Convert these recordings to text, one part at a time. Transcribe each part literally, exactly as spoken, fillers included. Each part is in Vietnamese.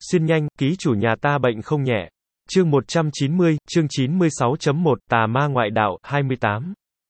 Xuyên nhanh, ký chủ nhà ta bệnh không nhẹ. Chương một trăm chín mươi, chương chín mươi sáu chấm một, Tà ma ngoại đạo, hai mươi tám.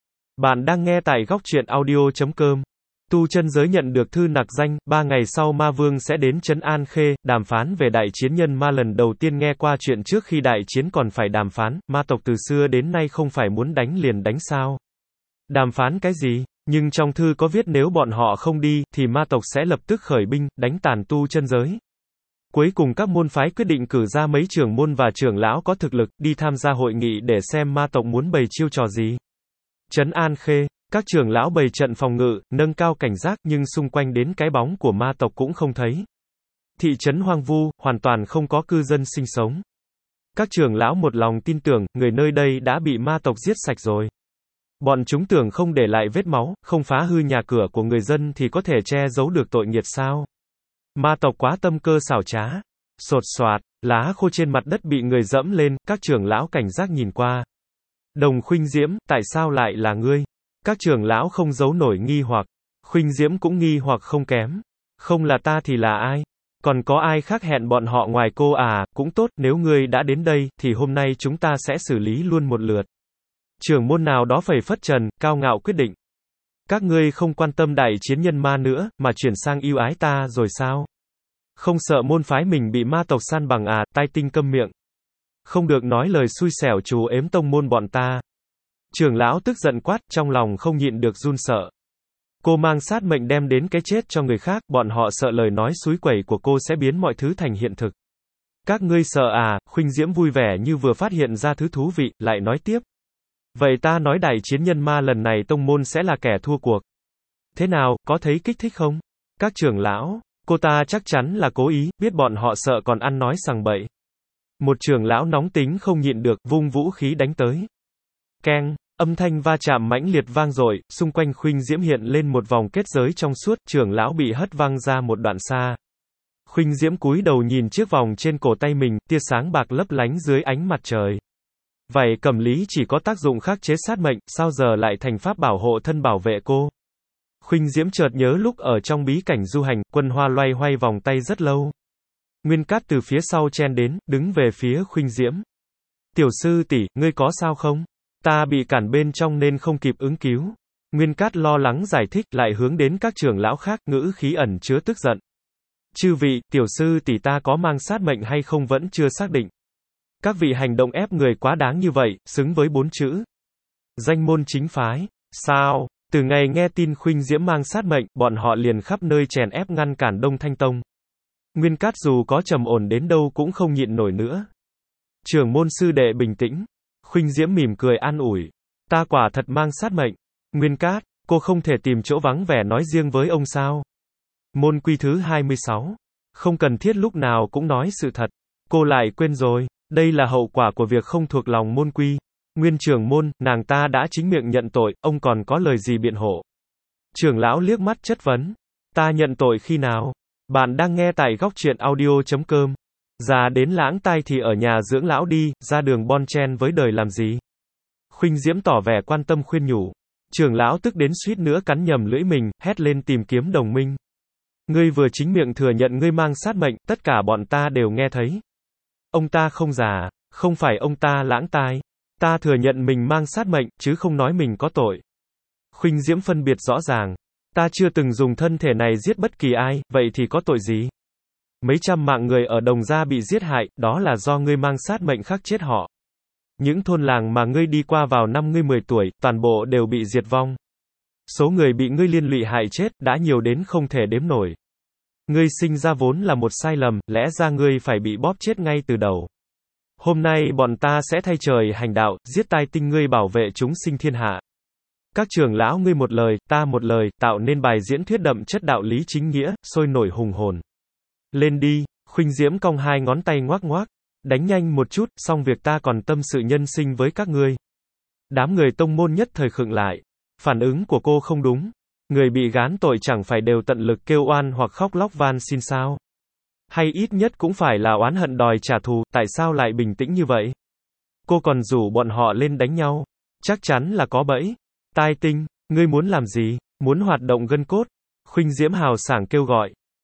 Bạn đang nghe tại góc truyện audio chấm com. Tu chân giới nhận được thư nặc danh, ba ngày sau ma vương sẽ đến trấn An Khê, đàm phán về đại chiến nhân ma. Lần đầu tiên nghe qua chuyện trước khi đại chiến còn phải đàm phán, ma tộc từ xưa đến nay không phải muốn đánh liền đánh sao? Đàm phán cái gì? Nhưng trong thư có viết nếu bọn họ không đi, thì ma tộc sẽ lập tức khởi binh, đánh tàn tu chân giới. Cuối cùng các môn phái quyết định cử ra mấy trưởng môn và trưởng lão có thực lực, đi tham gia hội nghị để xem ma tộc muốn bày chiêu trò gì. Trấn An Khê, các trưởng lão bày trận phòng ngự, nâng cao cảnh giác, nhưng xung quanh đến cái bóng của ma tộc cũng không thấy. Thị trấn hoang vu, hoàn toàn không có cư dân sinh sống. Các trưởng lão một lòng tin tưởng, người nơi đây đã bị ma tộc giết sạch rồi. Bọn chúng tưởng không để lại vết máu, không phá hư nhà cửa của người dân thì có thể che giấu được tội nghiệt sao? Ma tộc quá tâm cơ xảo trá. Sột soạt, lá khô trên mặt đất bị người dẫm lên, các trưởng lão cảnh giác nhìn qua. Đồng Khuynh Diễm, tại sao lại là ngươi? Các trưởng lão không giấu nổi nghi hoặc. Khuynh Diễm cũng nghi hoặc không kém. Không là ta thì là ai? Còn có ai khác hẹn bọn họ ngoài cô à? Cũng tốt, nếu ngươi đã đến đây, thì hôm nay chúng ta sẽ xử lý luôn một lượt. Trưởng môn nào đó phẩy phất trần, cao ngạo quyết định. Các ngươi không quan tâm đại chiến nhân ma nữa, mà chuyển sang yêu ái ta rồi sao? Không sợ môn phái mình bị ma tộc san bằng à? Tai Tinh câm miệng. Không được nói lời xui xẻo trù ếm tông môn bọn ta. Trưởng lão tức giận quát, trong lòng không nhịn được run sợ. Cô mang sát mệnh đem đến cái chết cho người khác, bọn họ sợ lời nói xúi quẩy của cô sẽ biến mọi thứ thành hiện thực. Các ngươi sợ à? Khuynh Diễm vui vẻ như vừa phát hiện ra thứ thú vị, lại nói tiếp. Vậy ta nói đại chiến nhân ma lần này tông môn sẽ là kẻ thua cuộc. Thế nào, có thấy kích thích không? Các trưởng lão, cô ta chắc chắn là cố ý, biết bọn họ sợ còn ăn nói sằng bậy. Một trưởng lão nóng tính không nhịn được, vung vũ khí đánh tới. Keng, âm thanh va chạm mãnh liệt vang dội, xung quanh Khuynh Diễm hiện lên một vòng kết giới trong suốt, trưởng lão bị hất văng ra một đoạn xa. Khuynh Diễm cúi đầu nhìn chiếc vòng trên cổ tay mình, tia sáng bạc lấp lánh dưới ánh mặt trời. Vậy cẩm lý chỉ có tác dụng khắc chế sát mệnh, sao giờ lại thành pháp bảo hộ thân bảo vệ cô? Khuynh Diễm chợt nhớ lúc ở trong bí cảnh du hành, Quân Hoa loay hoay vòng tay rất lâu. Nguyên Cát từ phía sau chen đến, đứng về phía Khuynh Diễm. Tiểu sư tỷ, ngươi có sao không? Ta bị cản bên trong nên không kịp ứng cứu. Nguyên Cát lo lắng giải thích, lại hướng đến các trưởng lão khác, ngữ khí ẩn chứa tức giận. Chư vị, tiểu sư tỷ ta có mang sát mệnh hay không vẫn chưa xác định. Các vị hành động ép người quá đáng như vậy, xứng với bốn chữ. Danh môn chính phái. Sao? Từ ngày nghe tin Khuynh Diễm mang sát mệnh, bọn họ liền khắp nơi chèn ép ngăn cản Đông Thanh Tông. Nguyên Cát dù có trầm ổn đến đâu cũng không nhịn nổi nữa. Trưởng môn sư đệ bình tĩnh. Khuynh Diễm mỉm cười an ủi. Ta quả thật mang sát mệnh. Nguyên Cát, cô không thể tìm chỗ vắng vẻ nói riêng với ông sao? Môn quy thứ hai mươi sáu. Không cần thiết lúc nào cũng nói sự thật. Cô lại quên rồi. Đây là hậu quả của việc không thuộc lòng môn quy. Nguyên trưởng môn, nàng ta đã chính miệng nhận tội, ông còn có lời gì biện hộ? Trưởng lão liếc mắt chất vấn. Ta nhận tội khi nào? Bạn đang nghe tại góc truyện audio chấm com. Già đến lãng tai thì ở nhà dưỡng lão đi, ra đường bon chen với đời làm gì? Khuynh Diễm tỏ vẻ quan tâm khuyên nhủ. Trưởng lão tức đến suýt nữa cắn nhầm lưỡi mình, hét lên tìm kiếm đồng minh. Ngươi vừa chính miệng thừa nhận ngươi mang sát mệnh, tất cả bọn ta đều nghe thấy. Ông ta không già, không phải ông ta lãng tai. Ta thừa nhận mình mang sát mệnh, chứ không nói mình có tội. Khuynh Diễm phân biệt rõ ràng. Ta chưa từng dùng thân thể này giết bất kỳ ai, vậy thì có tội gì? Mấy trăm mạng người ở Đồng Gia bị giết hại, đó là do ngươi mang sát mệnh khắc chết họ. Những thôn làng mà ngươi đi qua vào năm ngươi mười tuổi, toàn bộ đều bị diệt vong. Số người bị ngươi liên lụy hại chết, đã nhiều đến không thể đếm nổi. Ngươi sinh ra vốn là một sai lầm, lẽ ra ngươi phải bị bóp chết ngay từ đầu. Hôm nay bọn ta sẽ thay trời hành đạo, giết Tai Tinh ngươi bảo vệ chúng sinh thiên hạ. Các trưởng lão ngươi một lời, ta một lời, tạo nên bài diễn thuyết đậm chất đạo lý chính nghĩa, sôi nổi hùng hồn. Lên đi, Khuynh Diễm cong hai ngón tay ngoác ngoác. Đánh nhanh một chút, xong việc ta còn tâm sự nhân sinh với các ngươi. Đám người tông môn nhất thời khựng lại. Phản ứng của cô không đúng. Người bị gán tội chẳng phải đều tận lực kêu oan hoặc khóc lóc van xin sao? Hay ít nhất cũng phải là oán hận đòi trả thù, tại sao lại bình tĩnh như vậy? Cô còn rủ bọn họ lên đánh nhau. Chắc chắn là có bẫy. Tai Tinh, ngươi muốn làm gì? Muốn hoạt động gân cốt? Khuynh Diễm hào sảng kêu gọi.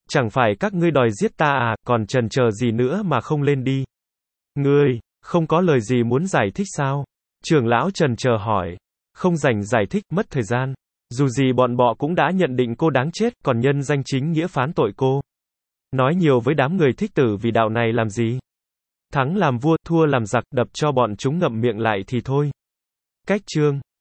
Chẳng phải các ngươi đòi giết ta à, còn chần chờ gì nữa mà không lên đi? Ngươi, không có lời gì muốn giải thích sao? Trưởng lão chần chờ hỏi. Không rảnh giải thích, mất thời gian. Dù gì bọn bọ cũng đã nhận định cô đáng chết, còn nhân danh chính nghĩa phán tội cô. Nói nhiều với đám người thích tử vì đạo này làm gì? Thắng làm vua, thua làm giặc, đập cho bọn chúng ngậm miệng lại thì thôi. Cách chương